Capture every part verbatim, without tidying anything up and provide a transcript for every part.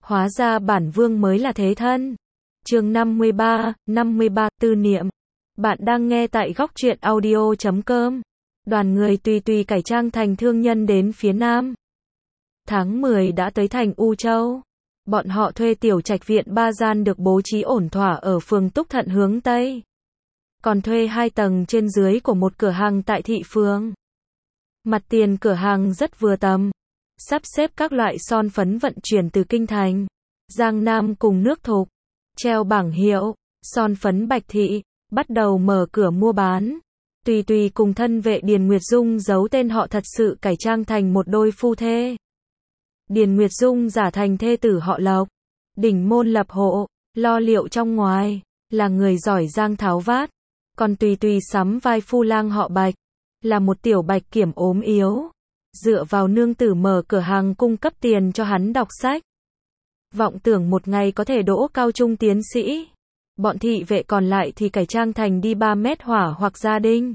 Hóa ra bản vương mới là thế thân. Chương năm mươi ba, năm mươi ba, tư niệm. Bạn đang nghe tại góc truyện audio chấm com. Đoàn người tùy tùy cải trang thành thương nhân đến phía nam. Tháng mười đã tới thành U Châu. Bọn họ thuê tiểu trạch viện ba gian được bố trí ổn thỏa ở phường Túc Thận hướng Tây. Còn thuê hai tầng trên dưới của một cửa hàng tại thị phường. Mặt tiền cửa hàng rất vừa tầm. Sắp xếp các loại son phấn vận chuyển từ Kinh Thành, Giang Nam cùng nước Thục. Treo bảng hiệu, son phấn Bạch Thị, bắt đầu mở cửa mua bán. Tùy tùy cùng thân vệ Điền Nguyệt Dung giấu tên họ thật sự cải trang thành một đôi phu thê. Điền Nguyệt Dung giả thành thê tử họ Lộc, đỉnh môn lập hộ, lo liệu trong ngoài, là người giỏi giang tháo vát. Còn tùy tùy sắm vai phu lang họ Bạch, là một tiểu bạch kiểm ốm yếu, dựa vào nương tử mở cửa hàng cung cấp tiền cho hắn đọc sách. Vọng tưởng một ngày có thể đỗ cao trung tiến sĩ. Bọn thị vệ còn lại thì cải trang thành đi ba mét hỏa hoặc gia đình.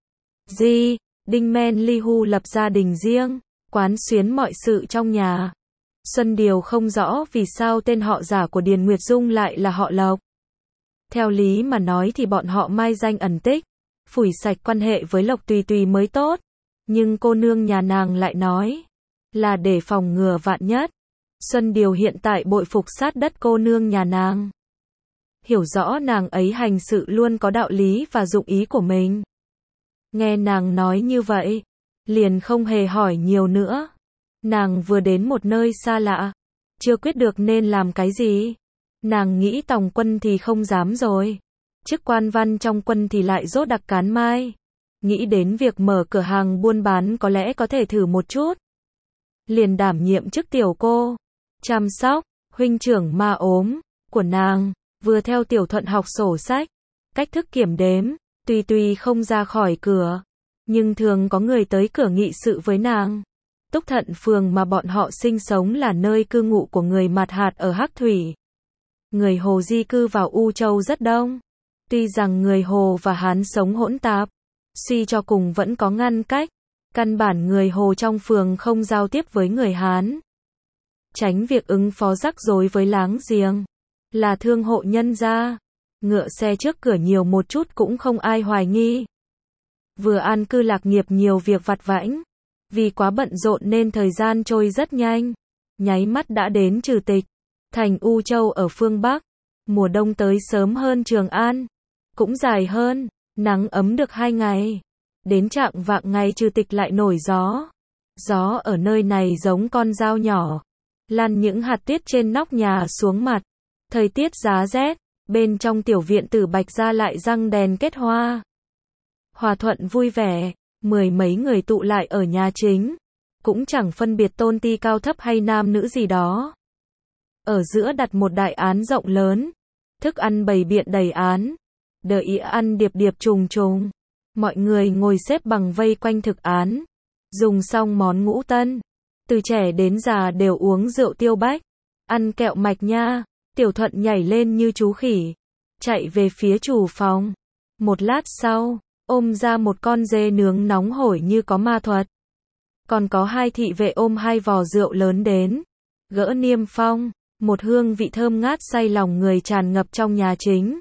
Di, Đinh Men Ly Hu lập gia đình riêng, quán xuyến mọi sự trong nhà. Xuân Điều không rõ vì sao tên họ giả của Điền Nguyệt Dung lại là họ Lộc. Theo lý mà nói thì bọn họ mai danh ẩn tích, phủi sạch quan hệ với Lộc Tùy Tùy mới tốt. Nhưng cô nương nhà nàng lại nói là để phòng ngừa vạn nhất. Xuân Điều hiện tại bội phục sát đất cô nương nhà nàng. Hiểu rõ nàng ấy hành sự luôn có đạo lý và dụng ý của mình. Nghe nàng nói như vậy, liền không hề hỏi nhiều nữa. Nàng vừa đến một nơi xa lạ, chưa quyết được nên làm cái gì. Nàng nghĩ tòng quân thì không dám rồi. Chức quan văn trong quân thì lại dốt đặc cán mai. Nghĩ đến việc mở cửa hàng buôn bán có lẽ có thể thử một chút. Liền đảm nhiệm chức tiểu cô, chăm sóc, huynh trưởng ma ốm, của nàng, vừa theo Tiểu Thuận học sổ sách, cách thức kiểm đếm, tùy tùy không ra khỏi cửa. Nhưng thường có người tới cửa nghị sự với nàng. Túc Thận phường mà bọn họ sinh sống là nơi cư ngụ của người Mạt Hạt ở Hắc Thủy. Người Hồ di cư vào U Châu rất đông. Tuy rằng người Hồ và Hán sống hỗn tạp, suy cho cùng vẫn có ngăn cách. Căn bản người Hồ trong phường không giao tiếp với người Hán. Tránh việc ứng phó rắc rối với láng giềng. Là thương hộ nhân gia. Ngựa xe trước cửa nhiều một chút cũng không ai hoài nghi. Vừa an cư lạc nghiệp nhiều việc vặt vãnh. Vì quá bận rộn nên thời gian trôi rất nhanh. Nháy mắt đã đến Trừ Tịch. Thành U Châu ở phương Bắc. Mùa đông tới sớm hơn Trường An. Cũng dài hơn. Nắng ấm được hai ngày. Đến trạng vạng ngày Trừ Tịch lại nổi gió. Gió ở nơi này giống con dao nhỏ. Lan những hạt tiết trên nóc nhà xuống mặt. Thời tiết giá rét. Bên trong tiểu viện Tử Bạch ra lại răng đèn kết hoa. Hòa thuận vui vẻ. Mười mấy người tụ lại ở nhà chính. Cũng chẳng phân biệt tôn ti cao thấp hay nam nữ gì đó. Ở giữa đặt một đại án rộng lớn. Thức ăn bày biện đầy án. Đợi ăn điệp điệp trùng trùng. Mọi người ngồi xếp bằng vây quanh thực án. Dùng xong món ngũ tân. Từ trẻ đến già đều uống rượu tiêu bách. Ăn kẹo mạch nha. Tiểu Thuận nhảy lên như chú khỉ. Chạy về phía chủ phòng. Một lát sau, ôm ra một con dê nướng nóng hổi như có ma thuật. Còn có hai thị vệ ôm hai vò rượu lớn đến. Gỡ niêm phong. Một hương vị thơm ngát say lòng người tràn ngập trong nhà chính.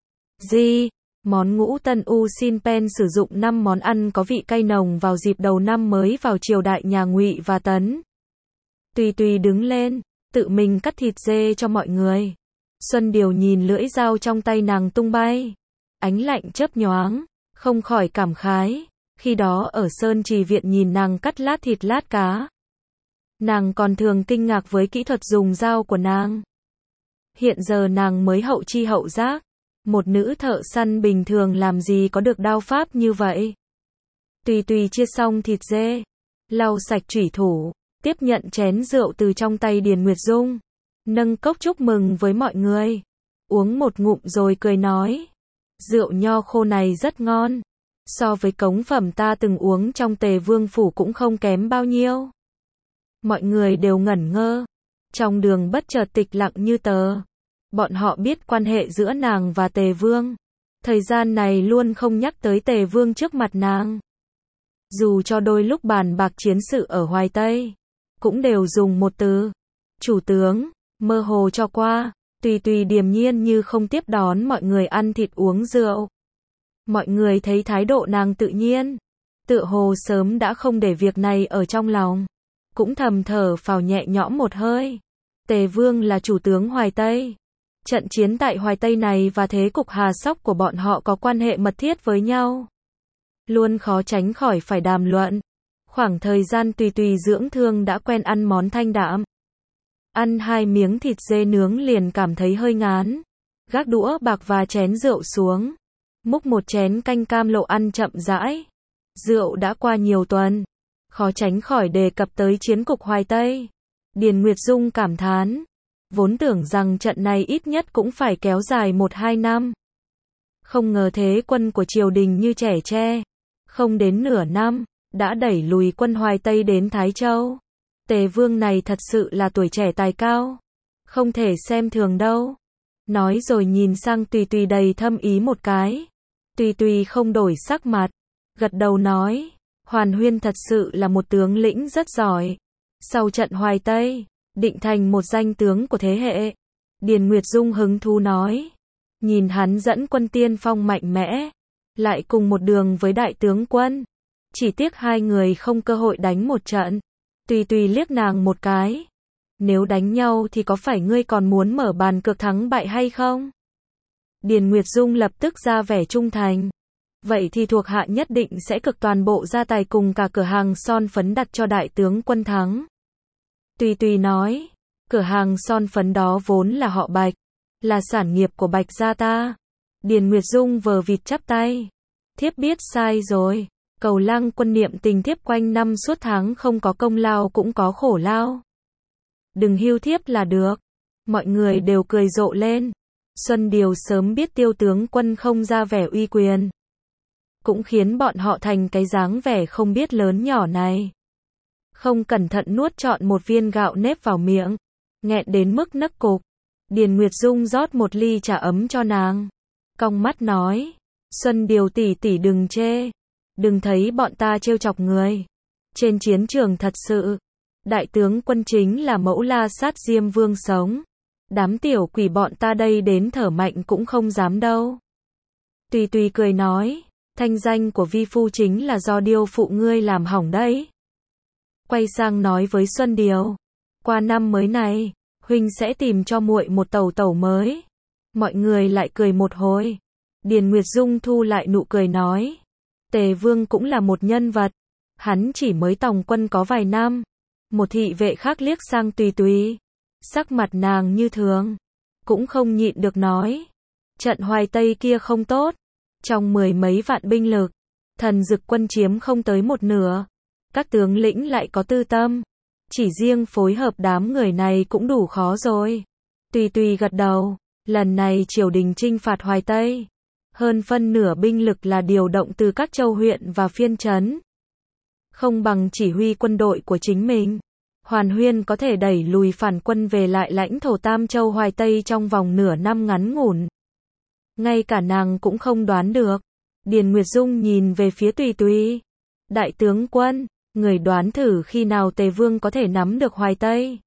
Di, món ngũ tân U Xin Pen sử dụng năm món ăn có vị cay nồng vào dịp đầu năm mới vào triều đại nhà Ngụy và Tấn. Tùy tùy đứng lên, tự mình cắt thịt dê cho mọi người. Xuân Điều nhìn lưỡi dao trong tay nàng tung bay. Ánh lạnh chớp nhoáng, không khỏi cảm khái. Khi đó ở Sơn Trì Viện nhìn nàng cắt lát thịt lát cá. Nàng còn thường kinh ngạc với kỹ thuật dùng dao của nàng. Hiện giờ nàng mới hậu chi hậu giác. Một nữ thợ săn bình thường làm gì có được đao pháp như vậy. Tùy tùy chia xong thịt dê, lau sạch chủy thủ, tiếp nhận chén rượu từ trong tay Điền Nguyệt Dung. Nâng cốc chúc mừng với mọi người. Uống một ngụm rồi cười nói. Rượu nho khô này rất ngon. So với cống phẩm ta từng uống trong Tề Vương Phủ cũng không kém bao nhiêu. Mọi người đều ngẩn ngơ. Trong đường bất chợt tịch lặng như tờ. Bọn họ biết quan hệ giữa nàng và Tề Vương. Thời gian này luôn không nhắc tới Tề Vương trước mặt nàng. Dù cho đôi lúc bàn bạc chiến sự ở Hoài Tây, cũng đều dùng một từ. Chủ tướng, mơ hồ cho qua, Tùy Tùy điềm nhiên như không tiếp đón mọi người ăn thịt uống rượu. Mọi người thấy thái độ nàng tự nhiên, tựa hồ sớm đã không để việc này ở trong lòng, cũng thầm thở phào nhẹ nhõm một hơi. Tề Vương là chủ tướng Hoài Tây. Trận chiến tại Hoài Tây này và thế cục Hà Sóc của bọn họ có quan hệ mật thiết với nhau, luôn khó tránh khỏi phải đàm luận. Khoảng thời gian Tùy Tùy dưỡng thương đã quen ăn món thanh đạm. Ăn hai miếng thịt dê nướng liền cảm thấy hơi ngán. Gác đũa bạc và chén rượu xuống, múc một chén canh cam lộ ăn chậm rãi. Rượu đã qua nhiều tuần, khó tránh khỏi đề cập tới chiến cục Hoài Tây. Điền Nguyệt Dung cảm thán, vốn tưởng rằng trận này ít nhất cũng phải kéo dài một hai năm. Không ngờ thế quân của triều đình như trẻ tre, không đến nửa năm, đã đẩy lùi quân Hoài Tây đến Thái Châu. Tề Vương này thật sự là tuổi trẻ tài cao, không thể xem thường đâu. Nói rồi nhìn sang Tùy Tùy đầy thâm ý một cái. Tùy Tùy không đổi sắc mặt, gật đầu nói, Hoàn Huyên thật sự là một tướng lĩnh rất giỏi. Sau trận Hoài Tây, định thành một danh tướng của thế hệ. Điền Nguyệt Dung hứng thú nói, nhìn hắn dẫn quân tiên phong mạnh mẽ, lại cùng một đường với đại tướng quân. Chỉ tiếc hai người không cơ hội đánh một trận. Tùy Tùy liếc nàng một cái. Nếu đánh nhau thì có phải ngươi còn muốn mở bàn cược thắng bại hay không? Điền Nguyệt Dung lập tức ra vẻ trung thành. Vậy thì thuộc hạ nhất định sẽ cực toàn bộ gia tài cùng cả cửa hàng son phấn đặt cho đại tướng quân thắng. Tùy Tùy nói, cửa hàng son phấn đó vốn là họ Bạch, là sản nghiệp của Bạch gia ta. Điền Nguyệt Dung vờ vịt chắp tay. Thiếp biết sai rồi. Cầu Lăng quân niệm tình thiếp quanh năm suốt tháng không có công lao cũng có khổ lao. Đừng hiu thiếp là được. Mọi người đều cười rộ lên. Xuân Điều sớm biết Tiêu tướng quân không ra vẻ uy quyền, cũng khiến bọn họ thành cái dáng vẻ không biết lớn nhỏ này. Không cẩn thận nuốt trọn một viên gạo nếp vào miệng, nghẹn đến mức nấc cục. Điền Nguyệt Dung rót một ly trà ấm cho nàng, cong mắt nói, Xuân Điều tỷ tỷ đừng chê, đừng thấy bọn ta trêu chọc người. Trên chiến trường thật sự, đại tướng quân chính là mẫu la sát Diêm Vương sống. Đám tiểu quỷ bọn ta đây đến thở mạnh cũng không dám đâu. Tùy Tùy cười nói, thanh danh của vi phu chính là do Điêu phụ ngươi làm hỏng đấy. Quay sang nói với Xuân Điều, qua năm mới này, huynh sẽ tìm cho muội một tẩu tẩu mới. Mọi người lại cười một hồi. Điền Nguyệt Dung thu lại nụ cười nói, Tề Vương cũng là một nhân vật, hắn chỉ mới tòng quân có vài năm. Một thị vệ khác liếc sang Tùy Tùy, sắc mặt nàng như thường, cũng không nhịn được nói, trận Hoài Tây kia không tốt. Trong mười mấy vạn binh lực, thần dực quân chiếm không tới một nửa. Các tướng lĩnh lại có tư tâm, chỉ riêng phối hợp đám người này cũng đủ khó rồi. Tùy Tùy gật đầu, lần này triều đình chinh phạt Hoài Tây, hơn phân nửa binh lực là điều động từ các châu huyện và phiên trấn, không bằng chỉ huy quân đội của chính mình. Hoàn Huyên có thể đẩy lùi phản quân về lại lãnh thổ Tam Châu Hoài Tây trong vòng nửa năm ngắn ngủn. Ngay cả nàng cũng không đoán được. Điền Nguyệt Dung nhìn về phía Tùy Tùy. Đại tướng quân, người đoán thử khi nào Tề Vương có thể nắm được Hoài Tây.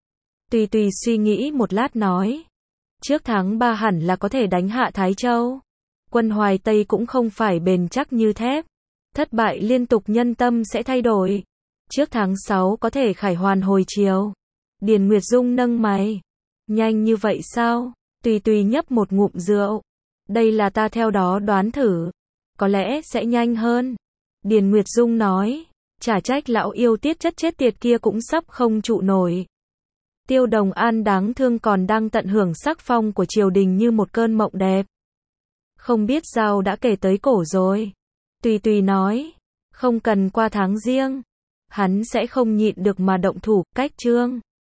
Tùy Tùy suy nghĩ một lát nói, trước tháng ba hẳn là có thể đánh hạ Thái Châu. Quân Hoài Tây cũng không phải bền chắc như thép. Thất bại liên tục nhân tâm sẽ thay đổi. Trước tháng sáu có thể khải hoàn hồi chiều. Điền Nguyệt Dung nâng mày. Nhanh như vậy sao? Tùy Tùy nhấp một ngụm rượu. Đây là ta theo đó đoán thử. Có lẽ sẽ nhanh hơn. Điền Nguyệt Dung nói. Chả trách lão yêu tiết chất chết tiệt kia cũng sắp không trụ nổi. Tiêu Đồng An đáng thương còn đang tận hưởng sắc phong của triều đình như một cơn mộng đẹp. Không biết dao đã kể tới cổ rồi. Tùy Tùy nói. Không cần qua tháng riêng. Hắn sẽ không nhịn được mà động thủ, cách trương.